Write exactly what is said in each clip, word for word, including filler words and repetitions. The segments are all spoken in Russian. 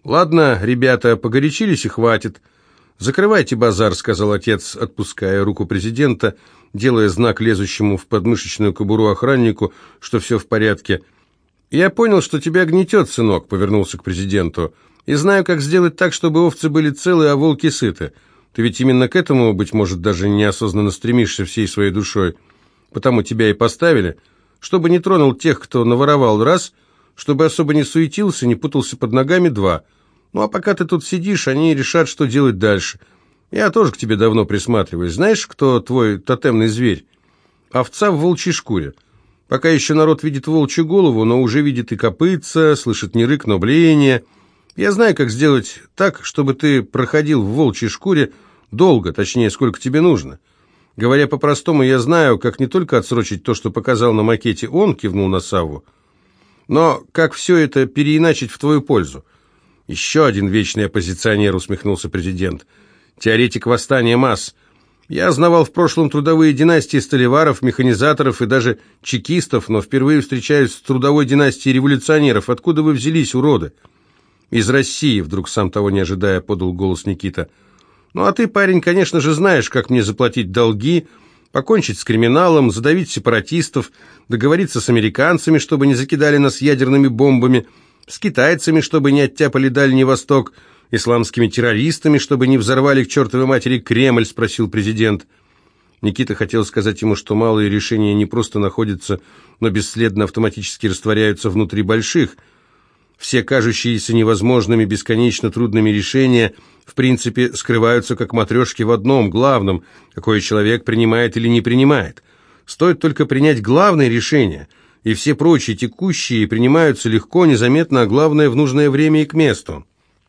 «Ладно, ребята, погорячились и хватит. Закрывайте базар», — сказал отец, отпуская руку президента, делая знак лезущему в подмышечную кобуру охраннику, что все в порядке. «Я понял, что тебя гнетет, сынок», — повернулся к президенту, «и знаю, как сделать так, чтобы овцы были целы, а волки сыты. Ты ведь именно к этому, быть может, даже неосознанно стремишься всей своей душой. Потому тебя и поставили, чтобы не тронул тех, кто наворовал, раз, чтобы особо не суетился, не путался под ногами, два. Ну а пока ты тут сидишь, они решат, что делать дальше. Я тоже к тебе давно присматриваюсь. Знаешь, кто твой тотемный зверь? Овца в волчьей шкуре. Пока еще народ видит волчью голову, но уже видит и копытца, слышит не рык, но блеяние. Я знаю, как сделать так, чтобы ты проходил в волчьей шкуре долго, точнее, сколько тебе нужно. Говоря по-простому, я знаю, как не только отсрочить то, что показал на макете он, кивнул на Савву, но как все это переиначить в твою пользу. Еще один вечный оппозиционер, усмехнулся президент. Теоретик восстания масс. Я знавал в прошлом трудовые династии столеваров, механизаторов и даже чекистов, но впервые встречаюсь с трудовой династией революционеров. Откуда вы взялись, уроды? Из России, вдруг сам того не ожидая, подал голос Никита. Ну а ты, парень, конечно же, знаешь, как мне заплатить долги, покончить с криминалом, задавить сепаратистов, договориться с американцами, чтобы не закидали нас ядерными бомбами, с китайцами, чтобы не оттяпали Дальний Восток, исламскими террористами, чтобы не взорвали к чертовой матери Кремль, спросил президент. Никита хотел сказать ему, что малые решения не просто находятся, но бесследно автоматически растворяются внутри больших. Все кажущиеся невозможными, бесконечно трудными решения, в принципе, скрываются как матрешки в одном, главном, какое человек принимает или не принимает. Стоит только принять главное решение, и все прочие текущие принимаются легко, незаметно, а главное, в нужное время и к месту.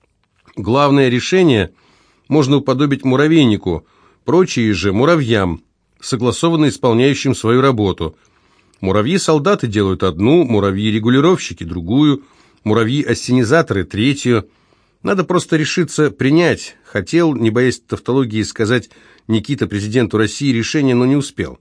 Главное решение можно уподобить муравейнику, прочие же муравьям, согласованно исполняющим свою работу. Муравьи-солдаты делают одну, муравьи-регулировщики другую, муравьи-ассенизаторы третью. Надо просто решиться принять. Хотел, не боясь тавтологии, сказать Никита президенту России решение, но не успел.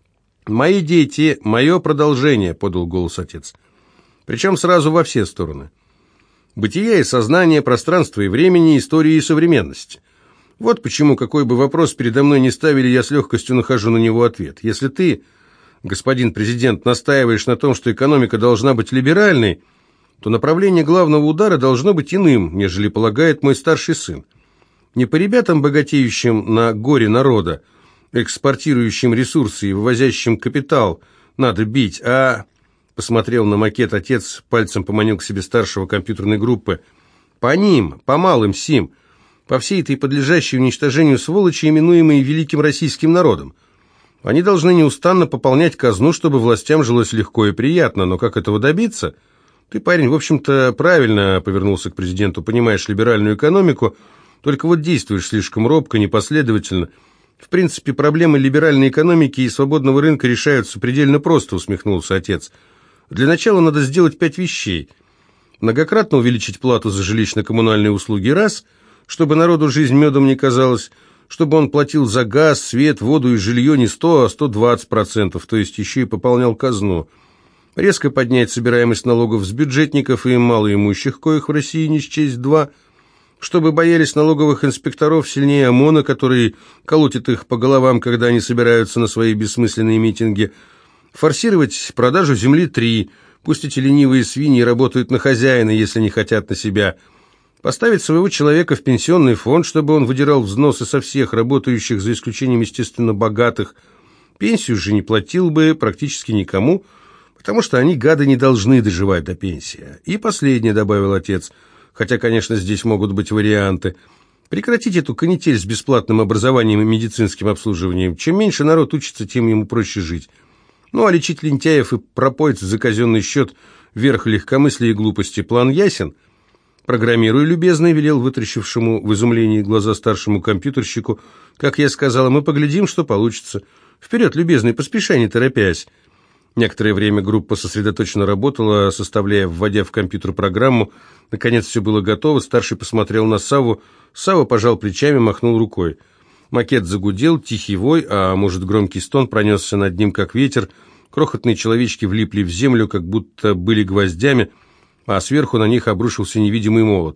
«Мои дети, мое продолжение», — подал голос отец. Причем сразу во все стороны. Бытие и сознание, пространство и времени, история и современность. Вот почему, какой бы вопрос передо мной ни ставили, я с легкостью нахожу на него ответ. Если ты, господин президент, настаиваешь на том, что экономика должна быть либеральной, то направление главного удара должно быть иным, нежели полагает мой старший сын. Не по ребятам, богатеющим на горе народа, экспортирующим ресурсы и вывозящим капитал, надо бить, а... Посмотрел на макет отец, пальцем поманил к себе старшего компьютерной группы. По ним, по малым сим, по всей этой подлежащей уничтожению сволочи, именуемой великим российским народом. Они должны неустанно пополнять казну, чтобы властям жилось легко и приятно, но как этого добиться? Ты, парень, в общем-то, правильно повернулся к президенту, понимаешь либеральную экономику, только вот действуешь слишком робко, непоследовательно. В принципе, проблемы либеральной экономики и свободного рынка решаются предельно просто, усмехнулся отец. Для начала надо сделать пять вещей. Многократно увеличить плату за жилищно-коммунальные услуги раз, чтобы народу жизнь медом не казалась, чтобы он платил за газ, свет, воду и жилье не сто, а сто двадцать процентов, то есть еще и пополнял казну. Резко поднять собираемость налогов с бюджетников и малоимущих, коих в России не счесть два, чтобы боялись налоговых инспекторов сильнее ОМОНа, который колотит их по головам, когда они собираются на свои бессмысленные митинги. Форсировать продажу земли три, пусть эти ленивые свиньи работают на хозяина, если не хотят на себя. Поставить своего человека в пенсионный фонд, чтобы он выдирал взносы со всех работающих, за исключением, естественно, богатых. Пенсию же не платил бы практически никому, потому что они, гады, не должны доживать до пенсии. И последнее, добавил отец, хотя, конечно, здесь могут быть варианты. Прекратить эту канитель с бесплатным образованием и медицинским обслуживанием. Чем меньше народ учится, тем ему проще жить. Ну, а лечить лентяев и пропоиц за казенный счет верх легкомыслия и глупости. План ясен? Программируй, любезный, велел вытрящившему в изумлении глаза старшему компьютерщику. Как я сказал, мы поглядим, что получится. Вперед, любезный, поспешай, не торопясь. Некоторое время группа сосредоточенно работала, составляя, вводя в компьютер программу. Наконец все было готово, старший посмотрел на Савву. Савва пожал плечами, махнул рукой. Макет загудел, тихий вой, а может громкий стон пронесся над ним, как ветер. Крохотные человечки влипли в землю, как будто были гвоздями, а сверху на них обрушился невидимый молот.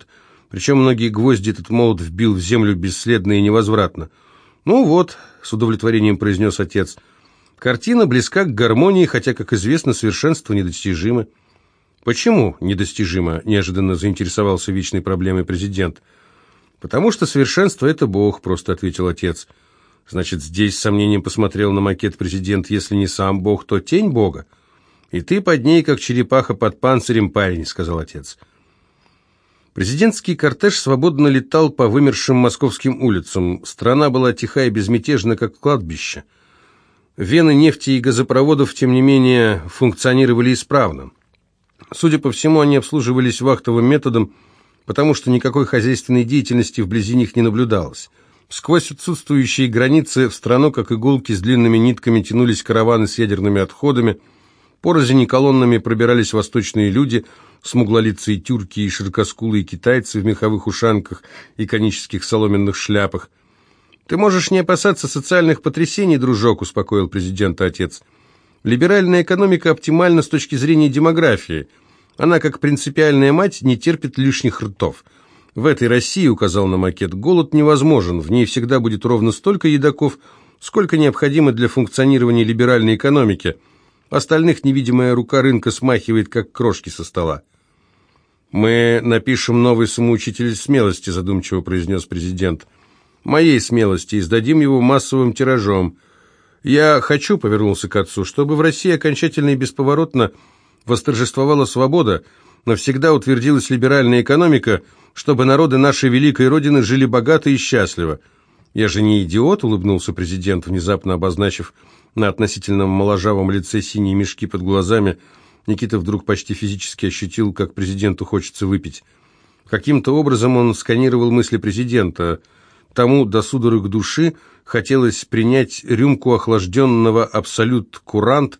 Причем многие гвозди этот молот вбил в землю бесследно и невозвратно. «Ну вот», — с удовлетворением произнес отец, — «картина близка к гармонии, хотя, как известно, совершенство недостижимо». «Почему недостижимо?» – неожиданно заинтересовался вечной проблемой президент. «Потому что совершенство – это Бог», – просто ответил отец. «Значит, здесь с сомнением посмотрел на макет президент. Если не сам Бог, то тень Бога. И ты под ней, как черепаха под панцирем, парень», – сказал отец. Президентский кортеж свободно летал по вымершим московским улицам. Страна была тиха и безмятежна, как кладбище. Вены нефти и газопроводов, тем не менее, функционировали исправно. Судя по всему, они обслуживались вахтовым методом, потому что никакой хозяйственной деятельности вблизи них не наблюдалось. Сквозь отсутствующие границы в страну, как иголки с длинными нитками, тянулись караваны с ядерными отходами, порознь и колоннами пробирались восточные люди, смуглолицые тюрки и широкоскулые китайцы в меховых ушанках и конических соломенных шляпах. «Ты можешь не опасаться социальных потрясений, дружок», — успокоил президента отец. «Либеральная экономика оптимальна с точки зрения демографии. Она, как принципиальная мать, не терпит лишних ртов. В этой России, указал на макет, голод невозможен, в ней всегда будет ровно столько едоков, сколько необходимо для функционирования либеральной экономики. Остальных невидимая рука рынка смахивает, как крошки со стола». «Мы напишем новый самоучитель смелости», задумчиво произнес президент. «Моей смелости, издадим его массовым тиражом. Я хочу», — повернулся к отцу, — «чтобы в России окончательно и бесповоротно восторжествовала свобода, навсегда утвердилась либеральная экономика, чтобы народы нашей великой Родины жили богато и счастливо». «Я же не идиот», — улыбнулся президент, внезапно обозначив на относительно моложавом лице синие мешки под глазами. Никита вдруг почти физически ощутил, как президенту хочется выпить. Каким-то образом он сканировал мысли президента. Тому до судорог души хотелось принять рюмку охлажденного «Абсолют Курант»,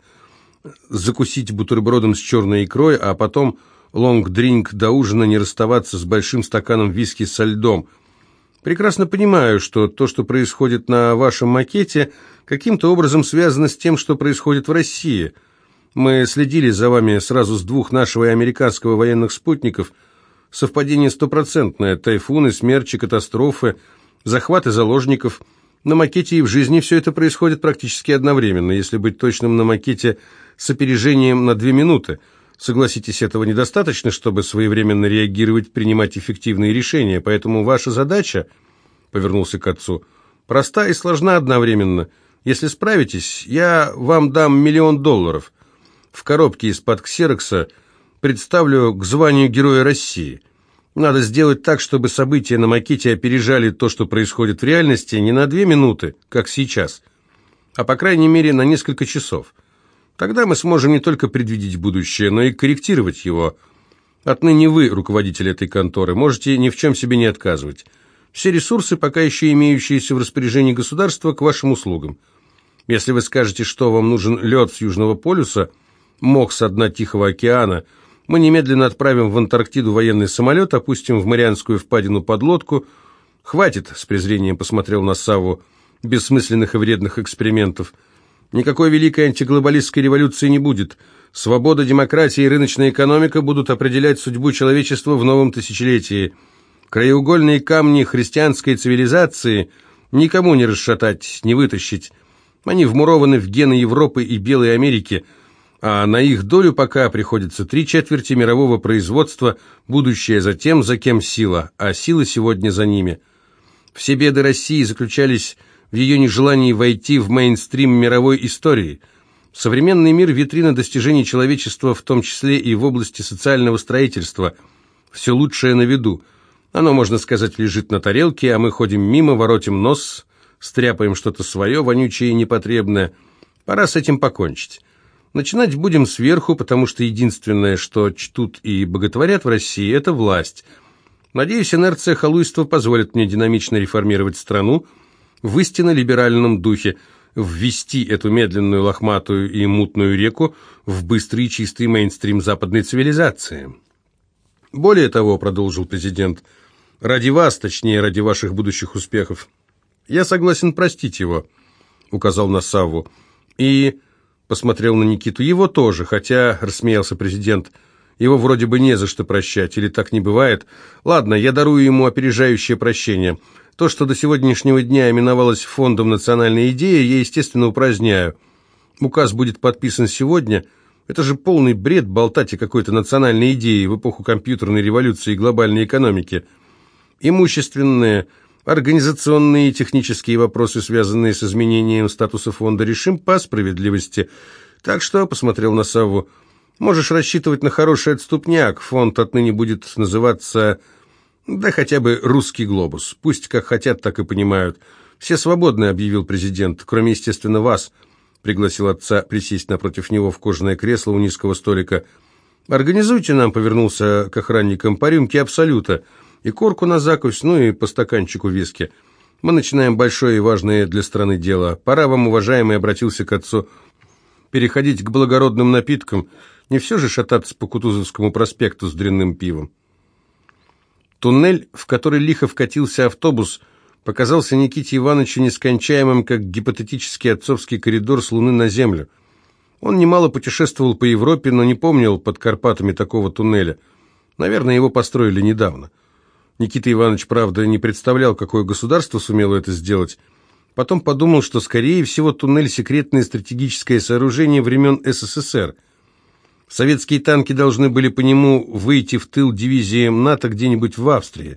закусить бутербродом с черной икрой, а потом лонг-дринк до ужина, не расставаться с большим стаканом виски со льдом. «Прекрасно понимаю, что то, что происходит на вашем макете, каким-то образом связано с тем, что происходит в России. Мы следили за вами сразу с двух нашего и американского военных спутников. Совпадение стопроцентное. Тайфуны, смерчи, катастрофы, захваты заложников. На макете и в жизни все это происходит практически одновременно, если быть точным, на макете с опережением на две минуты. Согласитесь, этого недостаточно, чтобы своевременно реагировать, принимать эффективные решения, поэтому ваша задача, повернулся к отцу, проста и сложна одновременно. Если справитесь, я вам дам миллион долларов. В коробке из-под ксерокса представлю к званию Героя России. Надо сделать так, чтобы события на макете опережали то, что происходит в реальности, не на две минуты, как сейчас, а по крайней мере на несколько часов. Тогда мы сможем не только предвидеть будущее, но и корректировать его. Отныне вы, руководитель этой конторы, можете ни в чем себе не отказывать. Все ресурсы, пока еще имеющиеся в распоряжении государства, к вашим услугам. Если вы скажете, что вам нужен лед с Южного полюса, мох со дна Тихого океана, мы немедленно отправим в Антарктиду военный самолет, опустим в Марианскую впадину подлодку. «Хватит», — с презрением посмотрел на Савву, — «бессмысленных и вредных экспериментов. Никакой великой антиглобалистской революции не будет. Свобода, демократия и рыночная экономика будут определять судьбу человечества в новом тысячелетии. Краеугольные камни христианской цивилизации никому не расшатать, не вытащить. Они вмурованы в гены Европы и Белой Америки, а на их долю пока приходится три четверти мирового производства, будущее за тем, за кем сила, а сила сегодня за ними. Все беды России заключались в ее нежелании войти в мейнстрим мировой истории. Современный мир – витрина достижений человечества, в том числе и в области социального строительства. Все лучшее на виду. Оно, можно сказать, лежит на тарелке, а мы ходим мимо, воротим нос, стряпаем что-то свое, вонючее и непотребное. Пора с этим покончить. Начинать будем сверху, потому что единственное, что чтут и боготворят в России, это власть. Надеюсь, инерция халуйства позволит мне динамично реформировать страну в истинно либеральном духе, ввести эту медленную, лохматую и мутную реку в быстрый и чистый мейнстрим западной цивилизации. Более того, продолжил президент, ради вас, точнее, ради ваших будущих успехов, я согласен простить его, указал на Савву, и... посмотрел на Никиту. Его тоже, хотя, рассмеялся президент, Его вроде бы не за что прощать, или так не бывает? Ладно, я дарую ему опережающее прощение. То, что до сегодняшнего дня именовалось Фондом национальной идеи, я, естественно, упраздняю. Указ будет подписан сегодня. Это же полный бред болтать о какой-то национальной идее в эпоху компьютерной революции и глобальной экономики. Имущественные, организационные и технические вопросы, связанные с изменением статуса фонда, решим по справедливости. Так что, посмотрел на Савву, можешь рассчитывать на хороший отступняк. Фонд отныне будет называться, да хотя бы «Русский глобус». Пусть как хотят, так и понимают. Все свободны, объявил президент, кроме, естественно, вас. Пригласил отца присесть напротив него в кожаное кресло у низкого столика. «Организуйте нам», — повернулся к охранникам, — «по рюмке Абсолюта, и корку на закусь, ну и по стаканчику виски. Мы начинаем большое и важное для страны дело. Пора вам, уважаемый», — обратился к отцу, — «переходить к благородным напиткам. Не все же шататься по Кутузовскому проспекту с дрянным пивом». Туннель, в который лихо вкатился автобус, показался Никите Ивановичу нескончаемым, как гипотетический отцовский коридор с Луны на Землю. Он немало путешествовал по Европе, но не помнил под Карпатами такого туннеля. Наверное, его построили недавно. Никита Иванович, правда, не представлял, какое государство сумело это сделать. Потом подумал, что, скорее всего, туннель – секретное стратегическое сооружение времен СССР. Советские танки должны были по нему выйти в тыл дивизиям НАТО где-нибудь в Австрии.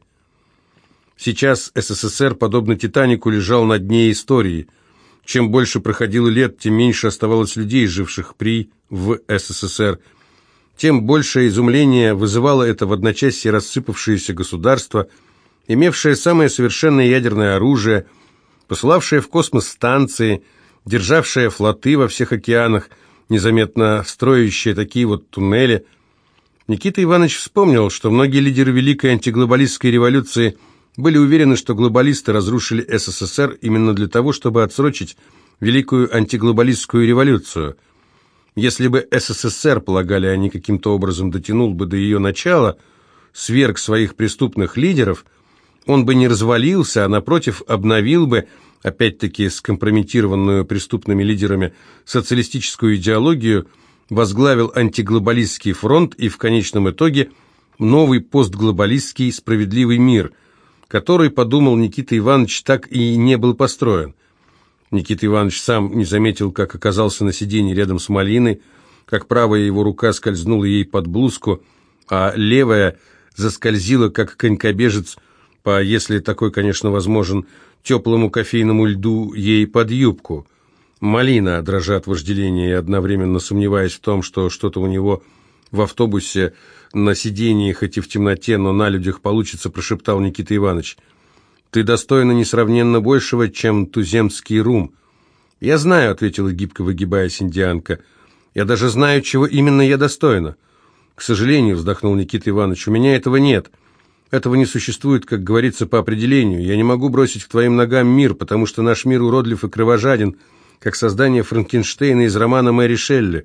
Сейчас СССР, подобно «Титанику», лежал на дне истории. Чем больше проходило лет, тем меньше оставалось людей, живших при, в СССР. Тем большее изумление вызывало это в одночасье рассыпавшееся государство, имевшее самое совершенное ядерное оружие, посылавшее в космос станции, державшее флоты во всех океанах, незаметно строящее такие вот туннели. Никита Иванович вспомнил, что многие лидеры Великой антиглобалистской революции были уверены, что глобалисты разрушили СССР именно для того, чтобы отсрочить Великую антиглобалистскую революцию. Если бы СССР, полагали они, каким-то образом дотянул бы до ее начала, сверг своих преступных лидеров, он бы не развалился, а, напротив, обновил бы, опять-таки скомпрометированную преступными лидерами, социалистическую идеологию, возглавил антиглобалистский фронт и, в конечном итоге, новый постглобалистский справедливый мир, который, подумал Никита Иванович, так и не был построен. Никита Иванович сам не заметил, как оказался на сиденье рядом с Малиной, как правая его рука скользнула ей под блузку, а левая заскользила, как конькобежец, по, если такой, конечно, возможен, теплому кофейному льду ей под юбку. Малина, дрожа от вожделения и одновременно сомневаясь в том, что что-то у него в автобусе на сиденье, хоть и в темноте, но на людях получится, прошептал Никита Иванович. «Ты достойна несравненно большего, чем туземский рум». «Я знаю», — ответила гибко, выгибаясь индианка. «Я даже знаю, чего именно я достойна». «К сожалению», — вздохнул Никита Иванович, — «у меня этого нет. Этого не существует, как говорится, по определению. Я не могу бросить к твоим ногам мир, потому что наш мир уродлив и кровожаден, как создание Франкенштейна из романа Мэри Шелли.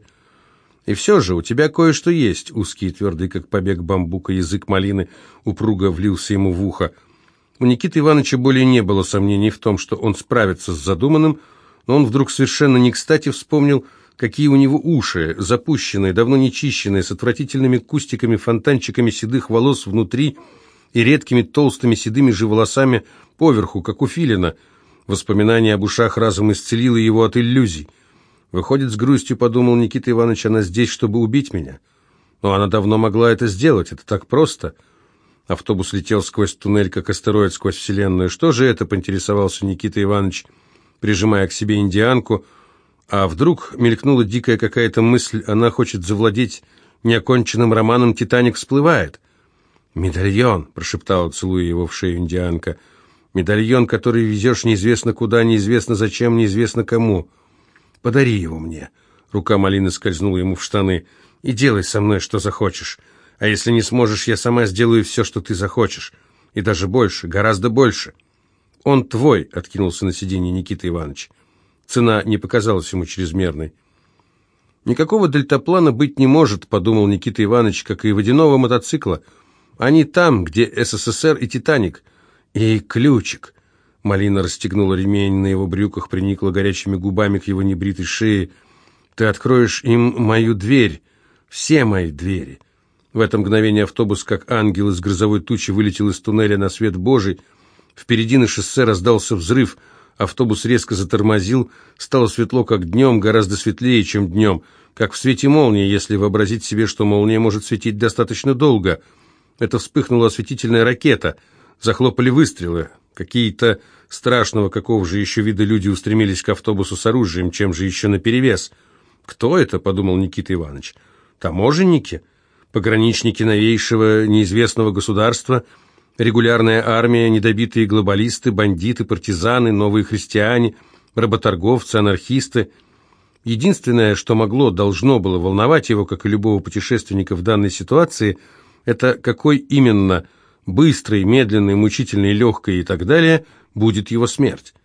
И все же у тебя кое-что есть». Узкий и твердый, как побег бамбука, язык Малины упруго влился ему в ухо. У Никиты Ивановича более не было сомнений в том, что он справится с задуманным, но он вдруг совершенно не кстати вспомнил, какие у него уши, запущенные, давно не чищенные, с отвратительными кустиками-фонтанчиками седых волос внутри и редкими толстыми седыми же волосами поверху, как у филина. Воспоминание об ушах разом исцелило его от иллюзий. «Выходит, с грустью, — подумал Никита Иванович, — она здесь, чтобы убить меня. Но она давно могла это сделать, это так просто». Автобус летел сквозь туннель, как астероид сквозь вселенную. «Что же это?» — поинтересовался Никита Иванович, прижимая к себе индианку. А вдруг мелькнула дикая какая-то мысль, она хочет завладеть неоконченным романом «Титаник всплывает». «Медальон!» — прошептала, целуя его в шею индианка. «Медальон, который везешь неизвестно куда, неизвестно зачем, неизвестно кому. Подари его мне». Рука Малины скользнула ему в штаны. «И делай со мной, что захочешь. А если не сможешь, я сама сделаю все, что ты захочешь. И даже больше, гораздо больше». «Он твой», — откинулся на сиденье Никита Иванович. Цена не показалась ему чрезмерной. «Никакого дельтаплана быть не может», — подумал Никита Иванович, — «как и водяного мотоцикла. Они там, где СССР и Титаник. И ключик». Малина расстегнула ремень на его брюках, приникла горячими губами к его небритой шее. «Ты откроешь им мою дверь, все мои двери. В это мгновение автобус, как ангел из грозовой тучи, вылетел из туннеля на свет Божий. Впереди на шоссе раздался взрыв. Автобус резко затормозил. Стало светло, как днем, гораздо светлее, чем днем. Как в свете молнии, если вообразить себе, что молния может светить достаточно долго. Это вспыхнула осветительная ракета. Захлопали выстрелы. Какие-то страшного какого же еще вида люди устремились к автобусу с оружием, чем же еще наперевес. «Кто это?» — подумал Никита Иванович. «Таможенники? Пограничники новейшего неизвестного государства? Регулярная армия, недобитые глобалисты, бандиты, партизаны, новые христиане, работорговцы, анархисты?» Единственное, что могло, должно было волновать его, как и любого путешественника в данной ситуации, это какой именно, быстрой, медленной, мучительной, легкой и так далее, будет его смерть.